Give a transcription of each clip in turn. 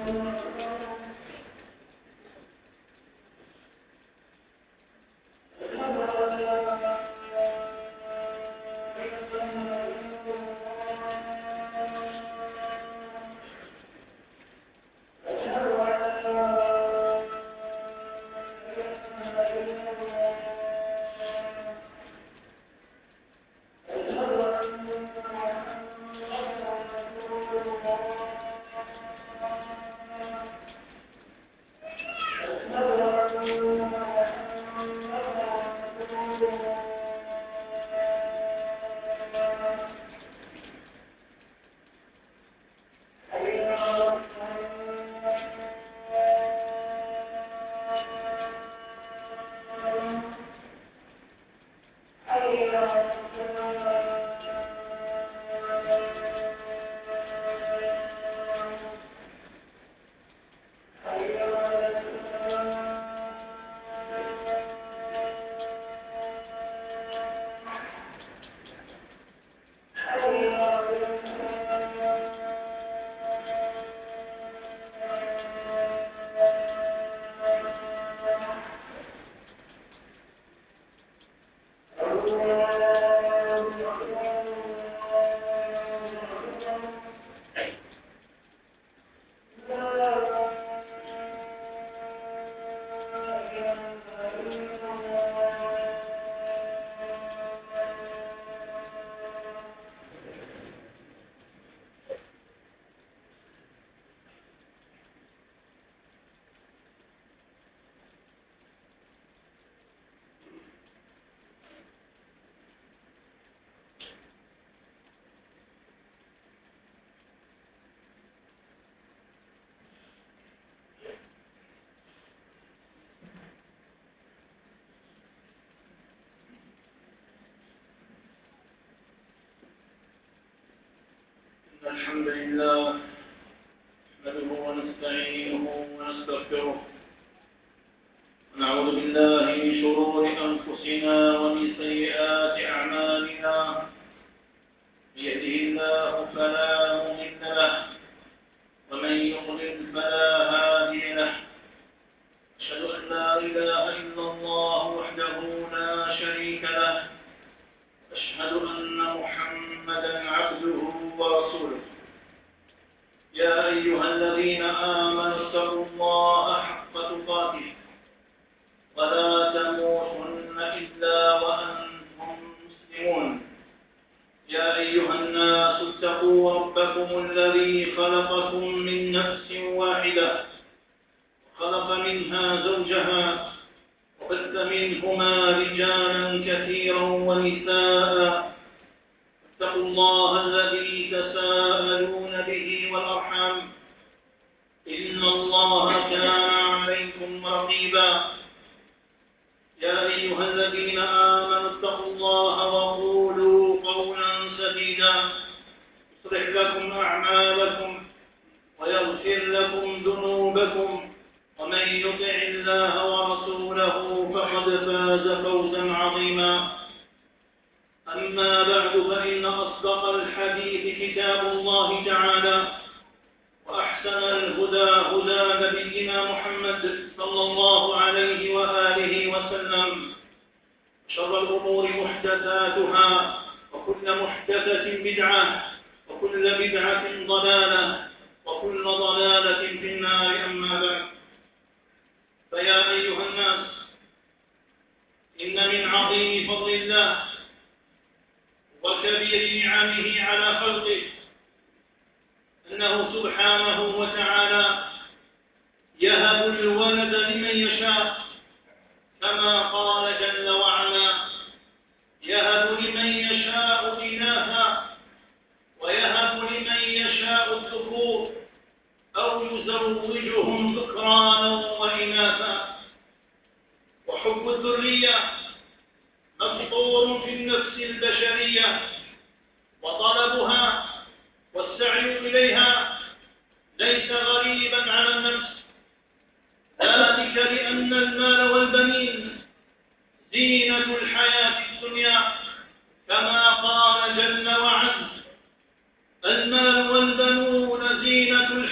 الحمد لله نحمده ونستعينه ونستغفره ونعوذ بالله من شرور أنفسنا ومن سيئات أعمالنا من يهده الله فلا مضل له ومن يضلل فلا هادي له أشهد أن لا إله إلا الله وحده لا شريك له أشهد أن محمدا عبده ورسوله يا أيها الذين آمنوا اتقوا الله حق تقاته ولا تموتن إلا وأنتم مسلمون يا أيها الناس اتقوا ربكم الذي خلقكم من نفس واحدة وخلق منها زوجها وبث منهما رجالا كثيرا ونساء اتقوا الله الذي تساءلون به والأرحام إن الله كان عليكم رقيبا يا أيها الذين آمنوا اتقوا الله وقولوا قولا سديدا يصلح لكم أعمالكم ويغفر لكم ذنوبكم ومن يطع الله ورسوله فقد فاز فوزا عظيما أما بعد فإن أصدق الحديث كتاب الله تعالى وأحسن الهدى هدى نبينا محمد صلى الله عليه وآله وسلم شر الأمور محدثاتها وكل محدثة بدعة وكل بدعة ضلالة وكل ضلالة في النار أما بعد فيا أيها الناس إن من عظيم فضل الله وكبير نعمه على خلقه أنه سبحانه وتعالى يهب الولد لمن يشاء كما قال جل وعلا يهب لمن يشاء إناثا ويهب لمن يشاء الذكور أو يزوجهم ذكرانا وإناثا وحب الذرية مفطور في النفس البشرية وطلبها والسعي إليها ليس غريبا على النفس ذلك لأن المال والبنين زينة الحياة الدنيا كما قال جل وعلا المال والبنون زينة الحياة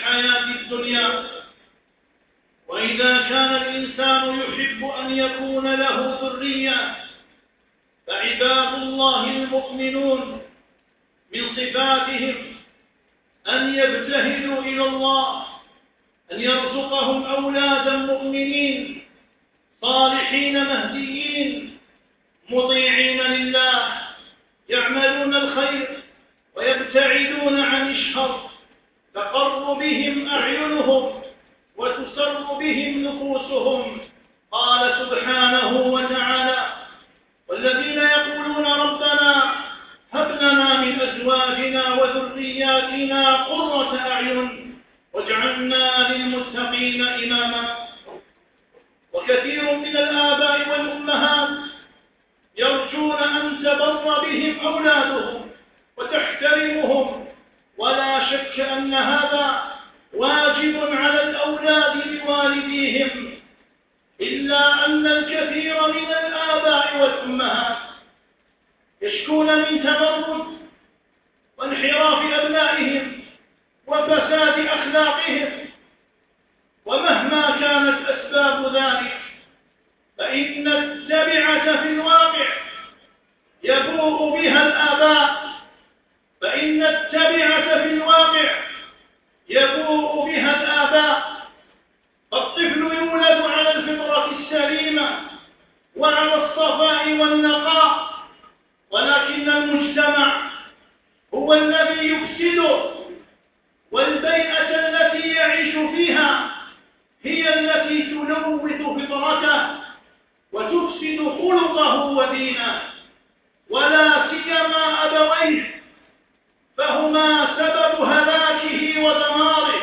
الحياة الدنيا. وإذا كان الإنسان يحب أن يكون له ذرية فعباد الله المؤمنون من صفاتهم أن يبتهلوا إلى الله أن يرزقهم أولادا مؤمنين صالحين مهديين مطيعين لله يعملون الخير ويبتعدون عن الشر تقر بهم أعينهم وتسر بهم نفوسهم. قال سبحانه وتعالى: والذين يقولون ربنا هب لنا من أزواجنا وذرياتنا قرة أعين واجعلنا للمتقين إماما. وكثير من الآباء والأمهات يرجون أن تبر بهم أولادهم وتحترمهم، ولا شك أن هذا واجب على الأولاد لوالديهم، إلا أن الكثير من الآباء والأمهات يشكون من تمرد وانحراف أبنائهم وفساد أخلاقهم، ومهما كانت أسباب ذلك فإن التبعة في الواقع يبوء بها الآباء، فإن التبعة في الواقع يبوء بها الآباء. الطفل يولد على الفطرة السليمة وعلى الصفاء والنقاء، ولكن المجتمع هو الذي يفسده، والبيئة التي يعيش فيها هي التي تلوث فطرته وتفسد خلقه ودينه، ولا سيما أبويه فهما سبب هلاكه ودماره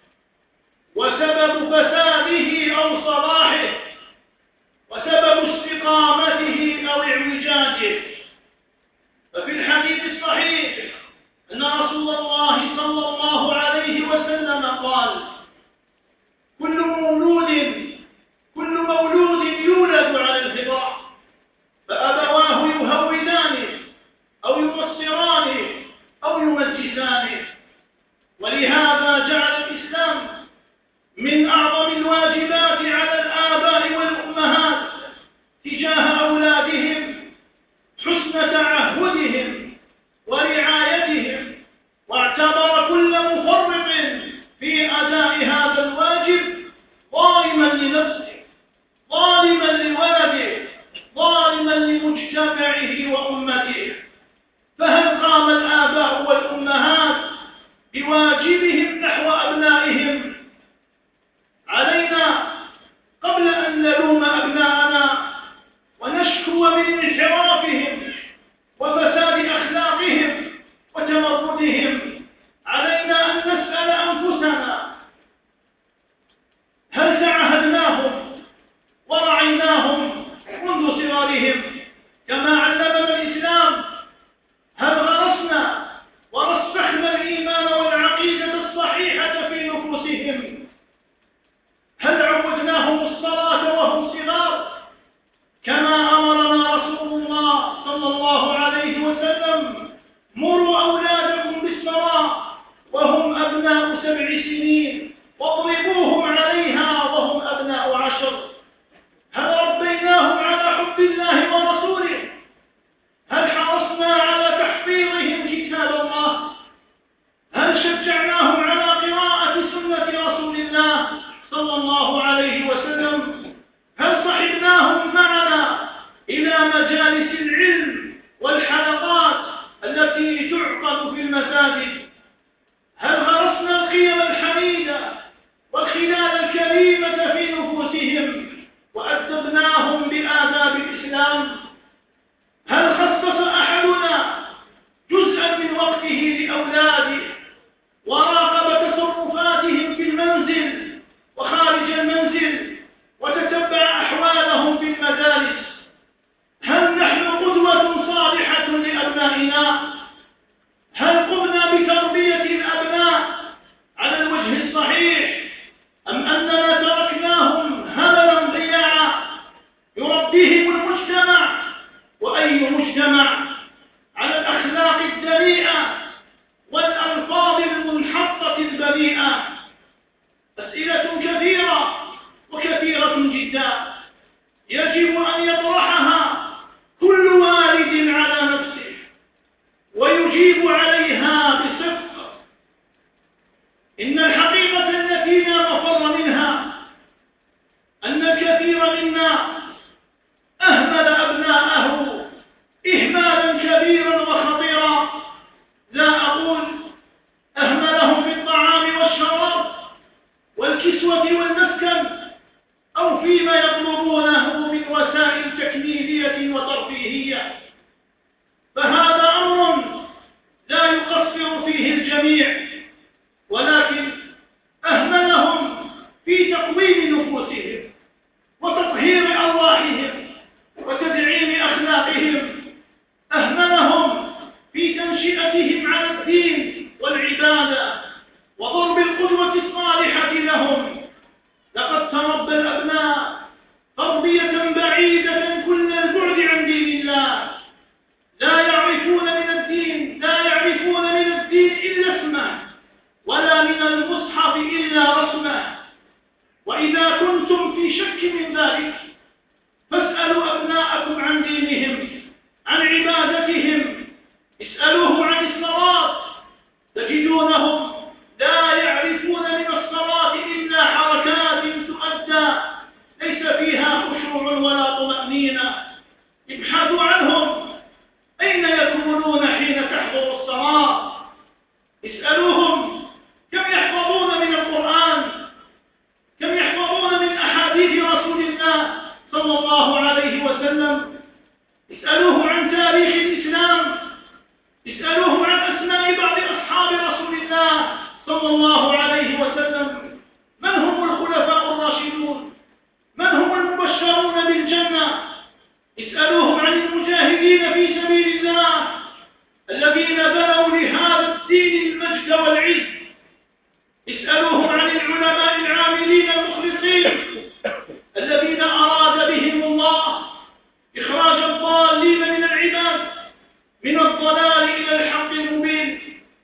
وسبب فساده أو صلاحه وسبب استقامته أو اعوجاجه. ففي الحديث الصحيح أن رسول الله صلى الله عليه وسلم قال: كل مولود يولد على الفطرة فأبواه يهودانه أو ينصرانه أو يمجسانه. ولهذا جعل الإسلام من أعظم الواجبات على الآباء والأمهات تجاه أولادهم حسن تعهدهم ورعايتهم، واعتبر كل مفرط في أداء هذا الواجب ظالما لنفسه، ظالما لولده، ظالما لمجتمعه وأمته. فهل قام الآباء والأمهات بواجبهم نحو أبنائهم؟ علينا قبل أن نلوم أبناءنا ونشكو من انحرافهم وفساد أخلاقهم وتمردهم، علينا أن نسأل أنفسنا: هل تعهدناهم ورعيناهم منذ صغارهم كما علمنا الإسلام؟ هل غرسنا ورسخنا الإيمان والعقيدة الصحيحة في نفوسهم؟ هل عودناهم الصلاة وهم صغار كما أمرنا رسول الله صلى الله عليه وسلم: مروا أولادكم بالصلاة وهم أبناء 7 سنين واضربوهم عليها وهم أبناء 10؟ هل ربيناهم على حب الله ورسوله؟ هل حرصنا على تحفيظهم كتاب الله؟ هل شجعناهم على قراءة سنة رسول الله صلى الله عليه وسلم؟ هل صحبناهم معنا إلى مجالس العلم والحلقات التي تعقد في المساجد؟ هل غرسنا القيم الحميدة والخلال الكريمة في نفوسهم وأدبناهم بآداب الإسلام؟ هل خصص أحدنا جزءا من وقته لأولاده وراقب تصرفاتهم في المنزل وخارج المنزل وتتبع أحوالهم في المدارس؟ هل نحن قدوة صالحة لأبنائنا؟ هل قمنا بتربية الأبناء على الوجه الصحيح أم أننا تركناهم هملا ضياعا يربيهم المجتمع أسئلة كثيرة وكثيرة جدا يجب أن يطرحها كل والد على نفسه ويجيب عليها بصدق. إن الحقيقة التي لا مفر منها أن الكثير منا أهمل أبناءه إهمالا كبيرا وخطيرا. لا أقول أهملهم في الطعام والشراب والكسوة والمسكن أو فيما يطلبونه من وسائل تكميلية وترفيهية، فهذا أمر لا يقصر فيه الجميع، ولكن أهملهم في تقويم نفوسهم وتطهير أرواحهم وتدعيم أخلاقهم، أهملهم في تنشئتهم على الدين والعبادة وضرب القدوة الصالحة لهم. لقد تربى الأبناء تربية بعيدة كل البعد عن دين الله، لا يعرفون من الدين إلا اسمه، ولا من المصحف إلا رسمه. وإذا كنتم في شك من ذلك فاسألوا أبناءكم عن دينهم، عن عبادتهم، اسألوهم عن الصلاة، تجدونهم لا يعرفون من الصلاة إلا حركات تؤدى ليس فيها خشوع ولا طمأنينة. ابحثوا عنهم أين يكونون حين تحضر الصلاة، اسألوهم كم يحفظون من القرآن، كم يحفظون من أحاديث رسول الله صلى الله عليه وسلم. اسألوهم عن تاريخ الإسلام، اسألوهم عن أسماء بعض أصحاب رسول الله صلى الله عليه وسلم. من هم الخلفاء الراشدون؟ من هم المبشرون بالجنة؟ اسألوهم عن المجاهدين في سبيل الله الذين بنوا لهذا الدين المجد والعز. اسألوهم عن العلماء العاملين المخلصين الذين أراد بهم الله إخراج الضالين من العباد من الضلال إلى الحق المبين.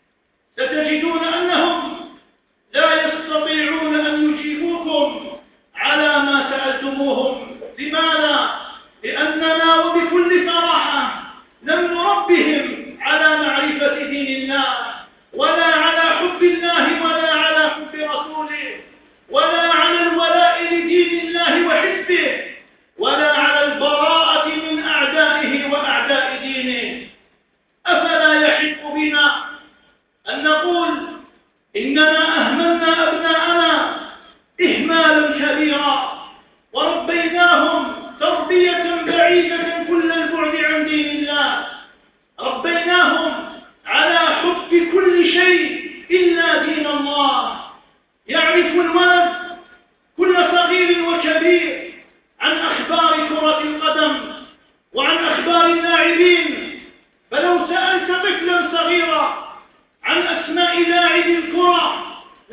ستجدون أنهم لا يستطيعون أن يجيبوكم على ما سألتموهم. لماذا؟ لأننا وبكل صراحة لم نربهم على معرفة دين الله، ولا على حب الله، ولا على حب رسوله، ولا على الولاء لدين الله وحزبه، ولا على البراءة من أعدائه وأعداء دينه. أفلا يحق بنا أن نقول إننا أهملنا أبناءنا إهمالا كبيرا وربيناهم تربية بعيدة كل البعد عن دين الله، ربيناهم على حب كل شيء إلا دين الله. يعرف الولد كل صغير وكبير عن أخبار كرة القدم وعن أخبار اللاعبين، فلو سألت طفلا صغيرا عن أسماء لاعب الكرة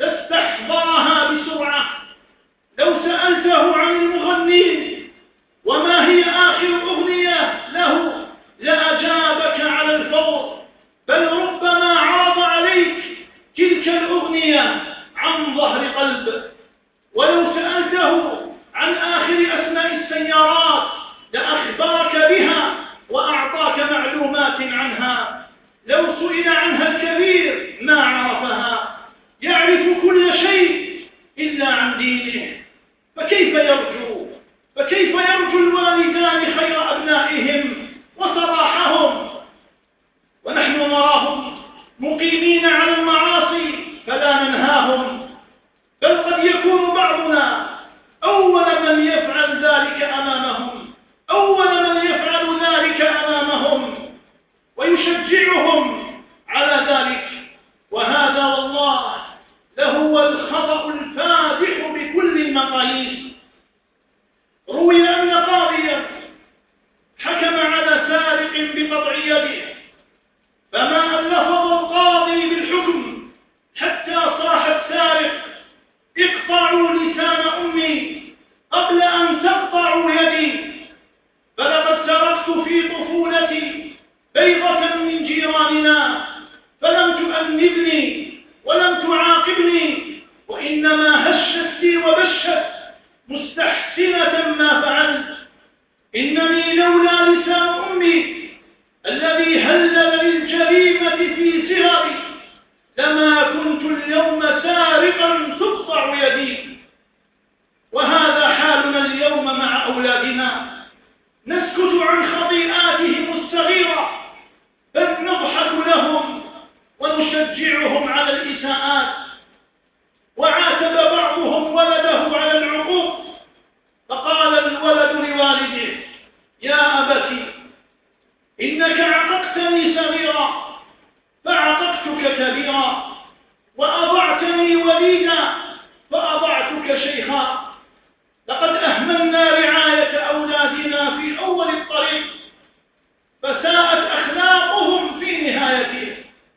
لاستحضرها بسرعة. لو سألته عن المغنين وما هي آخر أغنية له لأجابك على الفور، بل ربما عرض عليك تلك الأغنية عن ظهر قلب. ولو سألته عن آخر أسماء السيارات لأخبرك بها وأعطاك معلومات عنها. لو سئل عنها الكبير ما عرفها. يعرف كل شيء إلا عن دينه. فكيف يرجو الوالدان خير أبنائهم وصلاحهم ونحن نراهم مقيمين على المعاصي فلا ننهاهم، بل قد يكون بعضنا أول من يفعل ذلك أمامهم ويشجعهم على ذلك، وهذا والله لهو الخطأ الفادح بكل المقاييس. روي أن قاضيا حكم على سارق بقطع يده، فما أن لفظ القاضي بالحكم حتى صاح السارق: اقطعوا لسان أمي قبل أن تقطعوا يدي، فلقد سرقت في طفولتي بيضة من جيراننا فلم تؤنبني ولم تعاقبني، وإنما هشت نفسي وبشت مستحسنة ما فعلت. إنني لولا لسان أمي الذي هلل للجريمة في صغري لما كنت اليوم سارقا تقطع يدي. وهذا حالنا اليوم مع أولادنا، نسكت عن خطيئاتهم الصغيرة بل نضحك لهم ونشجعهم على الإساءات. وعاتب بعضهم ولده على العقوق، فقال الولد لوالده: يا أبت إنك عققتني صغيرا فعققتك كبيرا، وأضعتني وليدا فأضعتك شيخا. لقد أهملنا رعاية أولادنا في أول الطريق فساءت أخلاقهم في نهايته.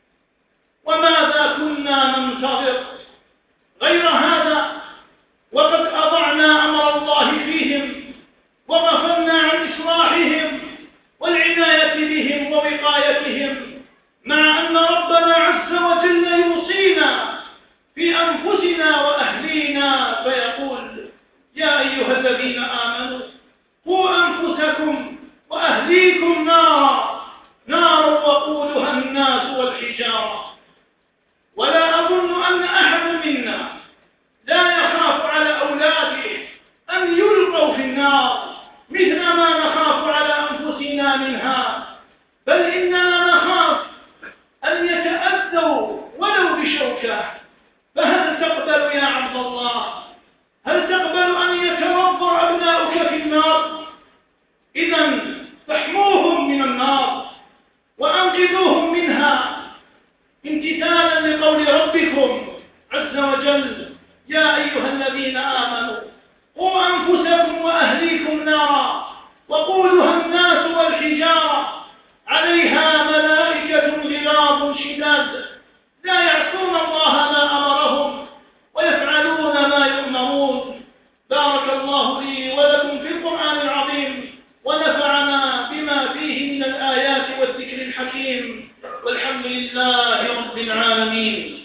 وماذا كنا ننتظر غير هذا وقد أضعنا أمر الله فيهم وغفلنا عن إصلاحهم والعناية بهم ووقايتهم، مع أن ربنا عز وجل يوصينا في أنفسنا وأهلينا فيقول: يا أيها الذين آمنوا قوا أنفسكم وأهليكم نارا وقودها الناس والحجارة. ولا أظن أن أحد منا لا يخاف على أولاده أن يلقوا في النار مثل ما نخاف على أنفسنا منها، بل إننا نخاف أن يتأذوا ولو بشوكة. فهل تقبل يا عبد الله، هل تقبل أن يتوضأ أبناؤك في النار؟ إذن فاحموهم من النار وأنقذوهم منها امتثالا لقول ربكم عز وجل: يا أيها الذين آمنوا قوا أنفسكم وأهليكم نارا وقودها الناس والحجارة عليها ملائكة غلاظ شداد لا يعصون الله ما أمرهم ويفعلون ما يؤمرون. بارك الله لي ولكم في القرآن العظيم ونفعنا بما فيه من الآيات والذكر الحكيم، والحمد لله رب العالمين.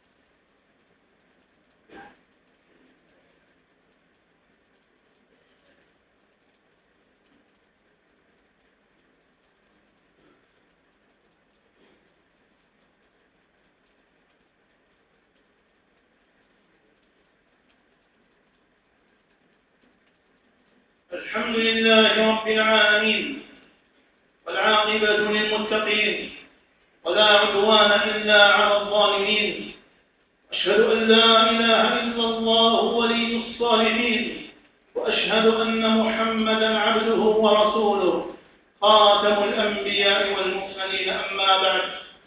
الحمد لله رب العالمين، والعاقبة للمتقين، ولا عدوان إلا على الظالمين. أشهد أن لا إله إلا الله ولي الصالحين، وأشهد أن محمدا عبده ورسوله خاتم الأنبياء والمرسلين. أما بعد،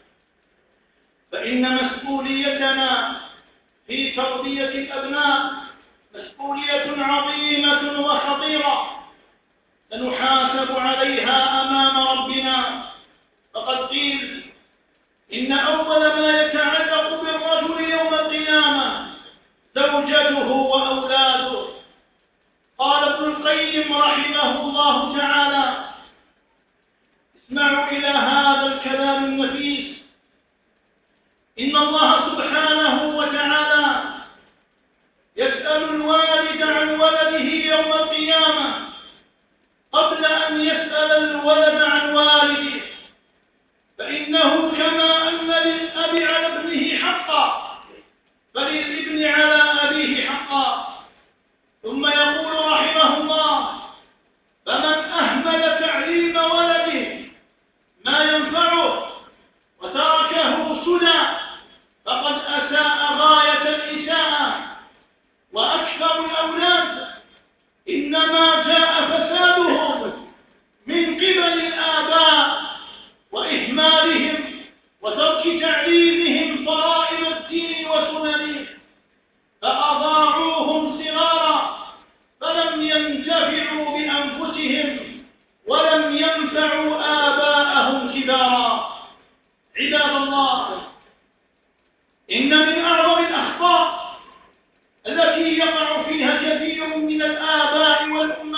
فإن مسؤوليتنا في تربية الأبناء مسؤولية عظيمة وخطيرة سنحاسب عليها أمام ربنا. فقد قيل: إن أول ما يتعلق بالرجل يوم القيامة زوجته وأولاده. قال ابن القيم رحمه الله تعالى: اسمعوا إلى هذا الكلام النفيس. إن الله سبحانه وتعالى يسأل الوالد عن ولده يوم القيامة قبل أن يسأل الولد عن والده، فإنه كما أن للأب على ابنه حقا فللابن على أبيه حقا. ثم يقول رحمه الله: فمن أهمل تعليم ولده ما ينفعه وتركه سدى فقد أساء غاية الإساءة. وأكثر الأولاد إنما جاء فسادهم من قبل الآباء وإهمالهم وترك تعليمهم فرائض الدين وسننه، فأضاعوهم صغارا فلم ينتفعوا بأنفسهم ولم ينفعوا آباءهم كبارا. عباد الله، إن من أعظم الأخطاء التي يقع فيها كثير من الآباء والأمهات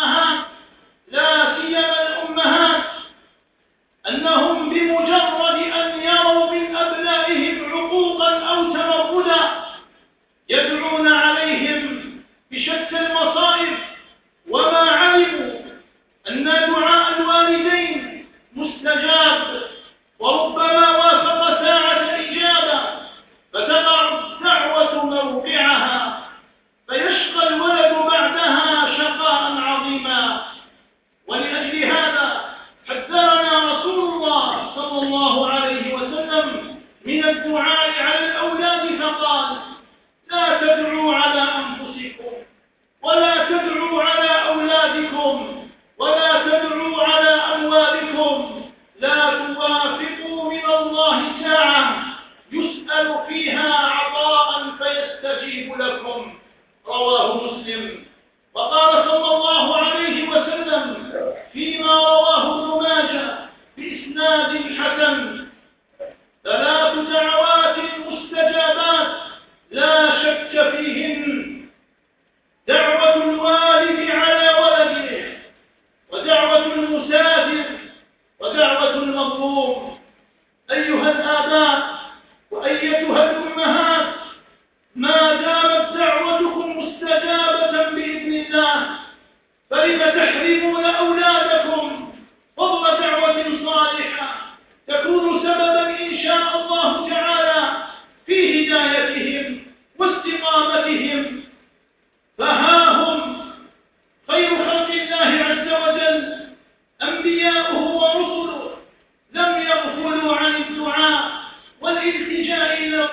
ولا تدعوا على أولادكم ولا تدعوا على أموالكم، لا توافقوا من الله ساعة يسأل فيها عطاء فيستجيب لكم. رواه مسلم. وقال صلى الله عليه وسلم فيما رواه ابن ماجه بإسناد حسن: 3 دعوات مستجابات لا شك فيهن: دعوة الوالد على ولده، ودعوة المسافر، ودعوة المظلوم. أيها الآباء وأيتها الأمهات، ما دامت دعوتكم مستجابة بإذن الله، فلم تحرمون أولادكم فضل دعوة صالحة تكون سببا إن شاء الله تعالى في هدايتهم واستقامتهم؟ فها هم خير خلق الله عز وجل، أنبياؤه ورسله، لم يغفلوا عن الدعاء والالتجاء إلى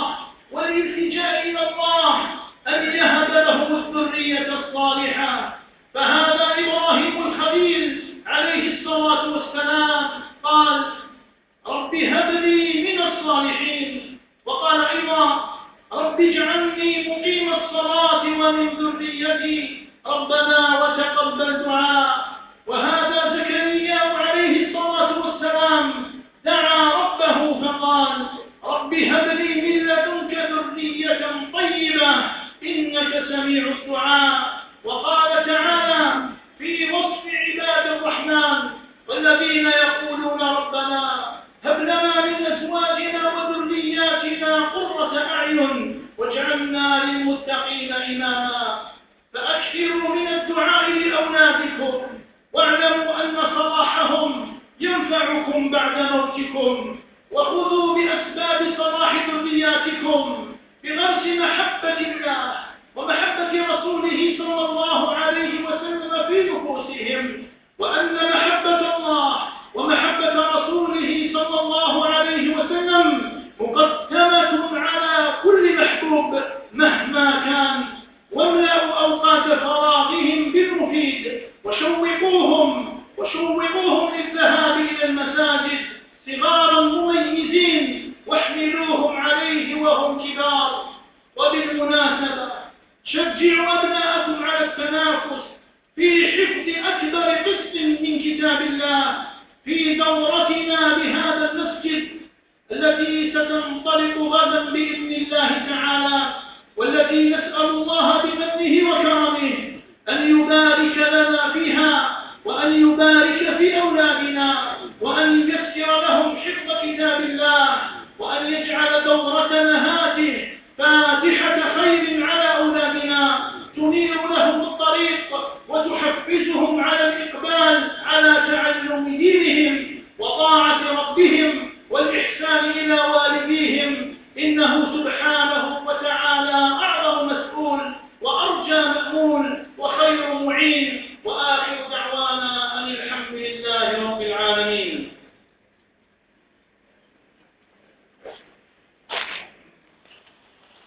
الله أن يهب لهم الذرية الصالحة. فهذا إبراهيم الخليل عليه الصلاة والسلام قال: رب هب لي من الصالحين. وقال أيضا: رب اجعلني مقيم الصلاة ومن ذريتي ربنا وتقبل دعاء. وهذا زكريا عليه الصلاة والسلام دعا ربه فقال: رب هب لي من لدنك ذرية طيبة إنك سميع الدعاء. وقال تعالى في وصف عباد الرحمن: والذين يقولون ربنا هب لنا من أزواجنا وذرياتنا قرة أعين واجعلنا للمتقين إماما. فأكثروا من الدعاء لأولادكم، واعلموا أن صلاحهم ينفعكم بعد موتكم. وخذوا بأسباب صلاح ذرياتكم بغرس محبة الله ومحبة رسوله صلى الله عليه وسلم في نفوسهم، وأن محبة الله ومحبة رسوله صلى الله عليه وسلم مقدمة على كل محبوب مهما كان. واملأوا أوقات فراغهم بالمفيد، وشوقوهم للذهاب إلى المساجد صغارا مميزين، واحملوهم عليه وهم كبار. وبالمناسبة شجعوا أبناءكم على التنافس في حفظ أكبر قسط من كتاب الله في دورتنا بهذا المسجد التي ستنطلق غدا بإذن الله تعالى، والتي نسأل الله بمنه وكرمه أن يبارك لنا فيها، وأن يبارك في أولادنا، وأن ييسر لهم حفظ كتاب الله، وأن يجعل دورتنا